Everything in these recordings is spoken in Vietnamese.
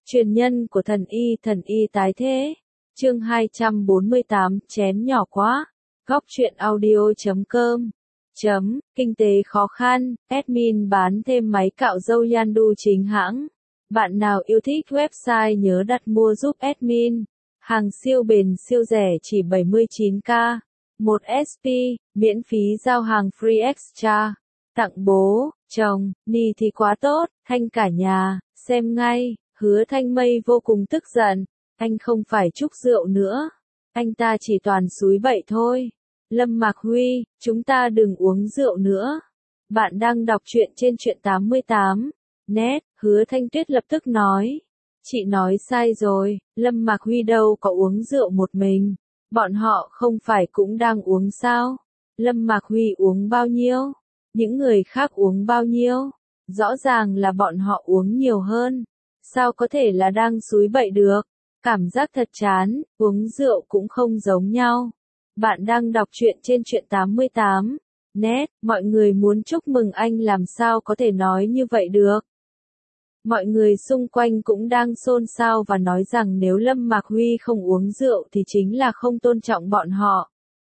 Truyền nhân của thần y tái thế. Chương 248, chén nhỏ quá. Góc truyện audio.com. Kinh tế khó khăn, admin bán thêm máy cạo râu Yandu chính hãng. Bạn nào yêu thích website nhớ đặt mua giúp admin. Hàng siêu bền siêu rẻ chỉ 79k. 1 SP, miễn phí giao hàng free extra. Tặng bố, chồng, ni thì quá tốt, Thanh cả nhà, xem ngay. Hứa Thanh Mây vô cùng tức giận. Anh không phải chúc rượu nữa. Anh ta chỉ toàn xúi bậy thôi. Lâm Mạc Huy, chúng ta đừng uống rượu nữa. Bạn đang đọc truyện trên truyện 88. Net, Hứa Thanh Tuyết lập tức nói. Chị nói sai rồi, Lâm Mạc Huy đâu có uống rượu một mình. Bọn họ không phải cũng đang uống sao? Lâm Mạc Huy uống bao nhiêu? Những người khác uống bao nhiêu? Rõ ràng là bọn họ uống nhiều hơn. Sao có thể là đang xúi bậy được? Cảm giác thật chán, uống rượu cũng không giống nhau. Bạn đang đọc truyện trên truyện 88. Net, mọi người muốn chúc mừng anh làm sao có thể nói như vậy được. Mọi người xung quanh cũng đang xôn xao và nói rằng nếu Lâm Mạc Huy không uống rượu thì chính là không tôn trọng bọn họ.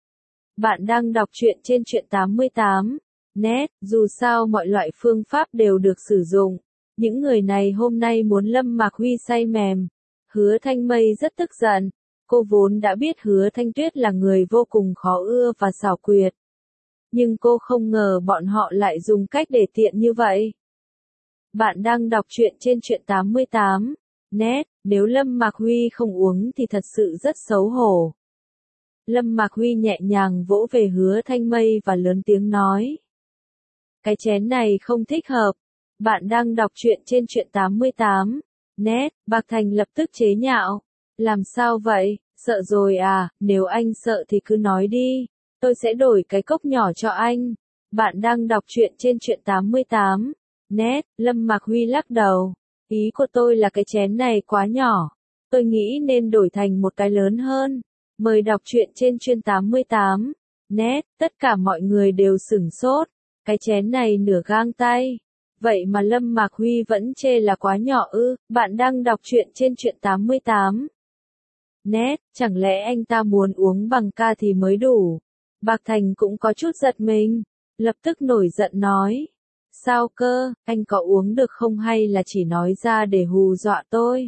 Bạn đang đọc truyện trên truyện 88. Net, dù sao mọi loại phương pháp đều được sử dụng. Những người này hôm nay muốn Lâm Mạc Huy say mềm. Hứa Thanh Mây rất tức giận. Cô vốn đã biết Hứa Thanh Tuyết là người vô cùng khó ưa và xảo quyệt. Nhưng cô không ngờ bọn họ lại dùng cách để tiện như vậy. Bạn đang đọc truyện trên truyện 88. Net, nếu Lâm Mạc Huy không uống thì thật sự rất xấu hổ. Lâm Mạc Huy nhẹ nhàng vỗ về Hứa Thanh Mây và lớn tiếng nói. Cái chén này không thích hợp. Bạn đang đọc truyện trên truyện 88. Net, Bạc Thành lập tức chế nhạo. Làm sao vậy, sợ rồi à, nếu anh sợ thì cứ nói đi. Tôi sẽ đổi cái cốc nhỏ cho anh. Bạn đang đọc truyện trên truyện 88. Net, Lâm Mạc Huy lắc đầu. Ý của tôi là cái chén này quá nhỏ. Tôi nghĩ nên đổi thành một cái lớn hơn. Mời đọc truyện trên truyện 88. Net, tất cả mọi người đều sửng sốt. Cái chén này nửa gang tay. Vậy mà Lâm Mạc Huy vẫn chê là quá nhỏ ư? Bạn đang đọc truyện trên truyện 88. Net, chẳng lẽ anh ta muốn uống bằng ca thì mới đủ? Bạc Thành cũng có chút giật mình. Lập tức nổi giận nói. Sao cơ, anh có uống được không hay là chỉ nói ra để hù dọa tôi?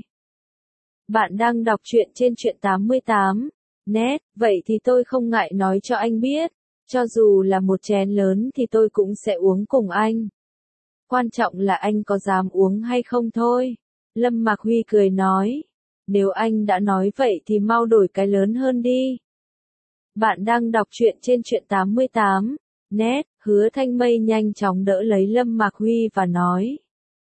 Bạn đang đọc truyện trên truyện 88. Net, vậy thì tôi không ngại nói cho anh biết. Cho dù là một chén lớn thì tôi cũng sẽ uống cùng anh. Quan trọng là anh có dám uống hay không thôi. Lâm Mạc Huy cười nói. Nếu anh đã nói vậy thì mau đổi cái lớn hơn đi. Bạn đang đọc truyện trên truyện 88. Net, Hứa Thanh Mây nhanh chóng đỡ lấy Lâm Mạc Huy và nói.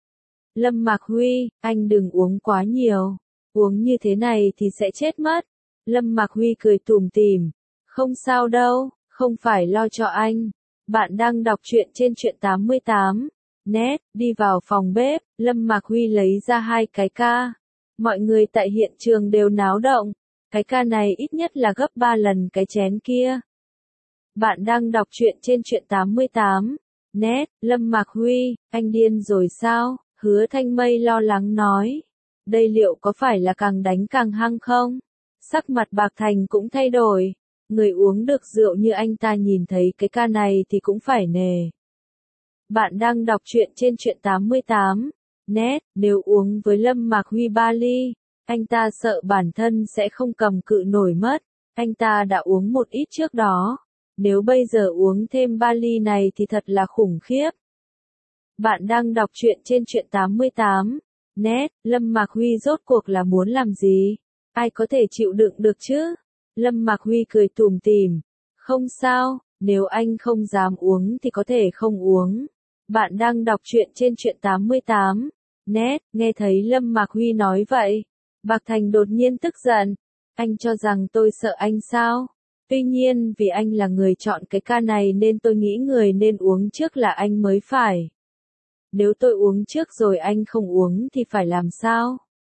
Lâm Mạc Huy, anh đừng uống quá nhiều. Uống như thế này thì sẽ chết mất. Lâm Mạc Huy cười tủm tỉm. Không sao đâu, không phải lo cho anh. Bạn đang đọc truyện trên truyện 88. Net, đi vào phòng bếp, Lâm Mạc Huy lấy ra 2 cái ca. Mọi người tại hiện trường đều náo động. Cái ca này ít nhất là gấp 3 lần cái chén kia. Bạn đang đọc truyện trên truyện 88. Net, Lâm Mạc Huy, anh điên rồi sao? Hứa Thanh Mây lo lắng nói. Đây liệu có phải là càng đánh càng hăng không? Sắc mặt Bạc Thành cũng thay đổi. Người uống được rượu như anh ta nhìn thấy cái ca này thì cũng phải nề. Bạn đang đọc truyện trên truyện 88. Net, nếu uống với Lâm Mạc Huy 3 ly, anh ta sợ bản thân sẽ không cầm cự nổi mất. Anh ta đã uống một ít trước đó. Nếu bây giờ uống thêm 3 ly này thì thật là khủng khiếp. Bạn đang đọc truyện trên truyện 88. Net, Lâm Mạc Huy rốt cuộc là muốn làm gì? Ai có thể chịu đựng được chứ? Lâm Mạc Huy cười tủm tỉm. Không sao, nếu anh không dám uống thì có thể không uống. Bạn đang đọc truyện trên truyện 88. Net, nghe thấy Lâm Mạc Huy nói vậy. Bạc Thành đột nhiên tức giận. Anh cho rằng tôi sợ anh sao? Tuy nhiên vì anh là người chọn cái ca này nên tôi nghĩ người nên uống trước là anh mới phải. Nếu tôi uống trước rồi anh không uống thì phải làm sao?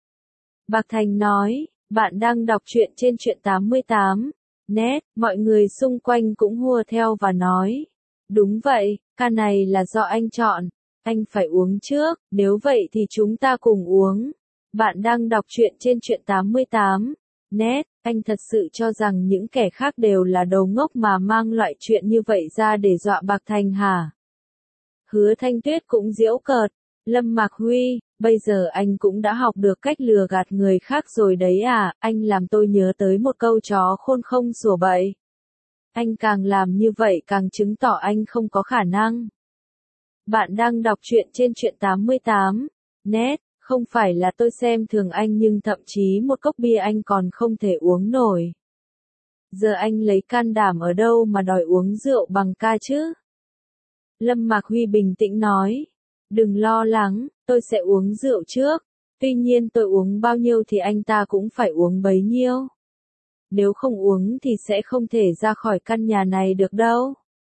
Bạc Thành nói, bạn đang đọc truyện trên truyện 88. Net, mọi người xung quanh cũng hùa theo và nói. Đúng vậy, ca này là do anh chọn. Anh phải uống trước, nếu vậy thì chúng ta cùng uống. Bạn đang đọc truyện trên truyện 88 net. Anh thật sự cho rằng những kẻ khác đều là đồ ngốc mà mang loại chuyện như vậy ra để dọa Bạc Thành hả? Hứa Thanh Tuyết cũng giễu cợt. Lâm Mạc Huy, bây giờ anh cũng đã học được cách lừa gạt người khác rồi đấy à, anh làm tôi nhớ tới một câu chó khôn không sủa bậy. Anh càng làm như vậy càng chứng tỏ anh không có khả năng. Bạn đang đọc truyện trên truyện 88 net. Không phải là tôi xem thường anh nhưng thậm chí một cốc bia anh còn không thể uống nổi. Giờ anh lấy can đảm ở đâu mà đòi uống rượu bằng ca chứ? Lâm Mạc Huy bình tĩnh nói. Đừng lo lắng, tôi sẽ uống rượu trước. Tuy nhiên tôi uống bao nhiêu thì anh ta cũng phải uống bấy nhiêu. Nếu không uống thì sẽ không thể ra khỏi căn nhà này được đâu.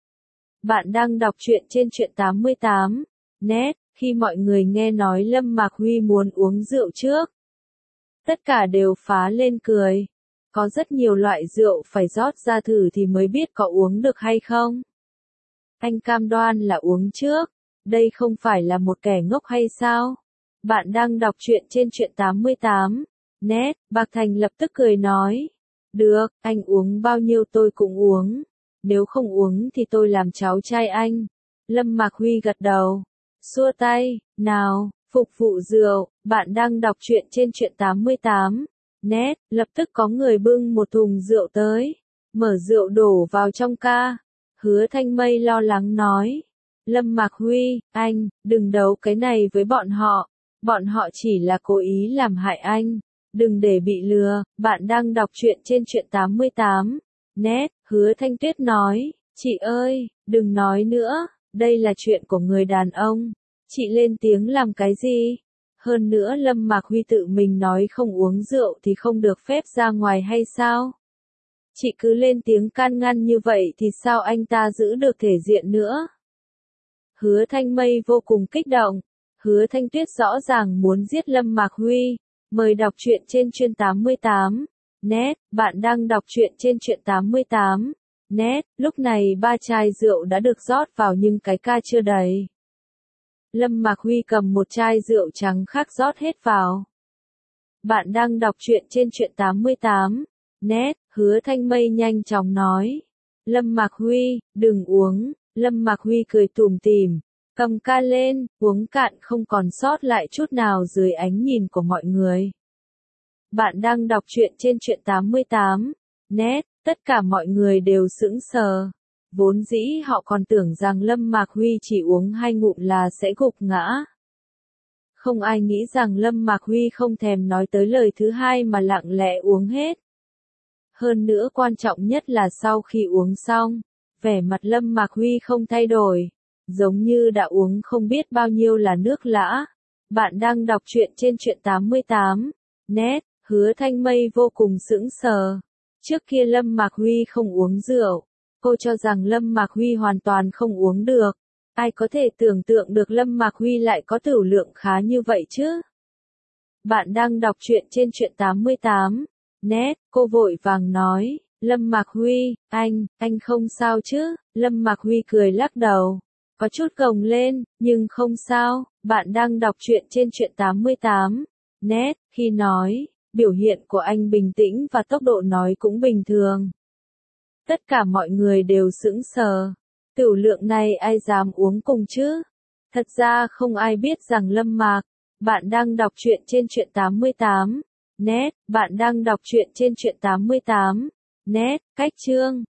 Bạn đang đọc truyện trên truyện 88 net. Khi mọi người nghe nói Lâm Mạc Huy muốn uống rượu trước, tất cả đều phá lên cười. Có rất nhiều loại rượu phải rót ra thử thì mới biết có uống được hay không. Anh cam đoan là uống trước. Đây không phải là một kẻ ngốc hay sao? Bạn đang đọc truyện trên truyện 88 net. Bạc Thành lập tức cười nói. Được, anh uống bao nhiêu tôi cũng uống. Nếu không uống thì tôi làm cháu trai anh. Lâm Mạc Huy gật đầu. Xua tay, nào, phục vụ rượu. Bạn đang đọc truyện trên truyện 88 net. Lập tức có người bưng một thùng rượu tới. Mở rượu đổ vào trong ca. Hứa Thanh Mây lo lắng nói. Lâm Mạc Huy, anh, đừng đấu cái này với bọn họ. Bọn họ chỉ là cố ý làm hại anh. Đừng để bị lừa. Bạn đang đọc truyện trên truyện 88 net. Hứa Thanh Tuyết nói. Chị ơi, đừng nói nữa. Đây là chuyện của người đàn ông. Chị lên tiếng làm cái gì? Hơn nữa Lâm Mạc Huy tự mình nói không uống rượu thì không được phép ra ngoài hay sao? Chị cứ lên tiếng can ngăn như vậy thì sao anh ta giữ được thể diện nữa? Hứa Thanh Mây vô cùng kích động. Hứa Thanh Tuyết rõ ràng muốn giết Lâm Mạc Huy. Mời đọc truyện trên truyện 88 net. Bạn đang đọc truyện trên truyện 88 net. Lúc này 3 chai rượu đã được rót vào nhưng cái ca chưa đầy. Lâm Mạc Huy cầm một chai rượu trắng khác rót hết vào. Bạn đang đọc truyện trên truyện 88 net. Hứa Thanh Mây nhanh chóng nói. Lâm Mạc Huy, đừng uống. Lâm Mạc Huy cười tủm tỉm, cầm ca lên, uống cạn không còn sót lại chút nào dưới ánh nhìn của mọi người. Bạn đang đọc truyện trên truyện 88 net. Tất cả mọi người đều sững sờ. Vốn dĩ họ còn tưởng rằng Lâm Mạc Huy chỉ uống 2 ngụm là sẽ gục ngã. Không ai nghĩ rằng Lâm Mạc Huy không thèm nói tới lời thứ hai mà lặng lẽ uống hết. Hơn nữa quan trọng nhất là sau khi uống xong, vẻ mặt Lâm Mạc Huy không thay đổi, giống như đã uống không biết bao nhiêu là nước lã. Bạn đang đọc truyện trên truyện 88 net. Hứa Thanh Mây vô cùng sững sờ. Trước kia Lâm Mạc Huy không uống rượu. Cô cho rằng Lâm Mạc Huy hoàn toàn không uống được. Ai có thể tưởng tượng được Lâm Mạc Huy lại có tửu lượng khá như vậy chứ? Bạn đang đọc truyện trên truyện 88 net. Cô vội vàng nói. Lâm Mạc Huy, anh không sao chứ? Lâm Mạc Huy cười lắc đầu. Có chút gồng lên, nhưng không sao. Bạn đang đọc truyện trên truyện 88 net. Khi nói, biểu hiện của anh bình tĩnh và tốc độ nói cũng bình thường. Tất cả mọi người đều sững sờ. Tửu lượng này ai dám uống cùng chứ? Thật ra không ai biết rằng Lâm Mạc. Bạn đang đọc truyện trên truyện 88 net. Bạn đang đọc truyện trên truyện 88 net. Cách chương